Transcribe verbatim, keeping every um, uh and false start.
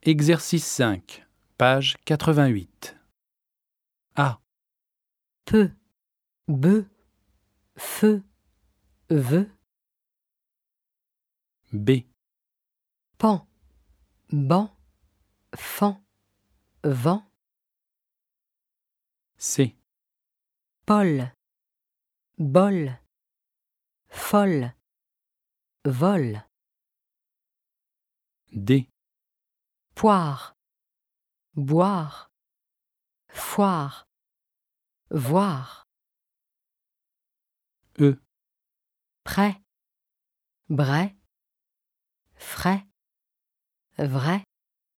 Exercice cinq, page quatre-vingt-huit. A. Peu, be, feu, veut. B. Pan, ban, fan, vent. C. Paul, bol, folle, vol. D. Poire, boire, foire, voir. E. Prêt, brais, frais, vrai.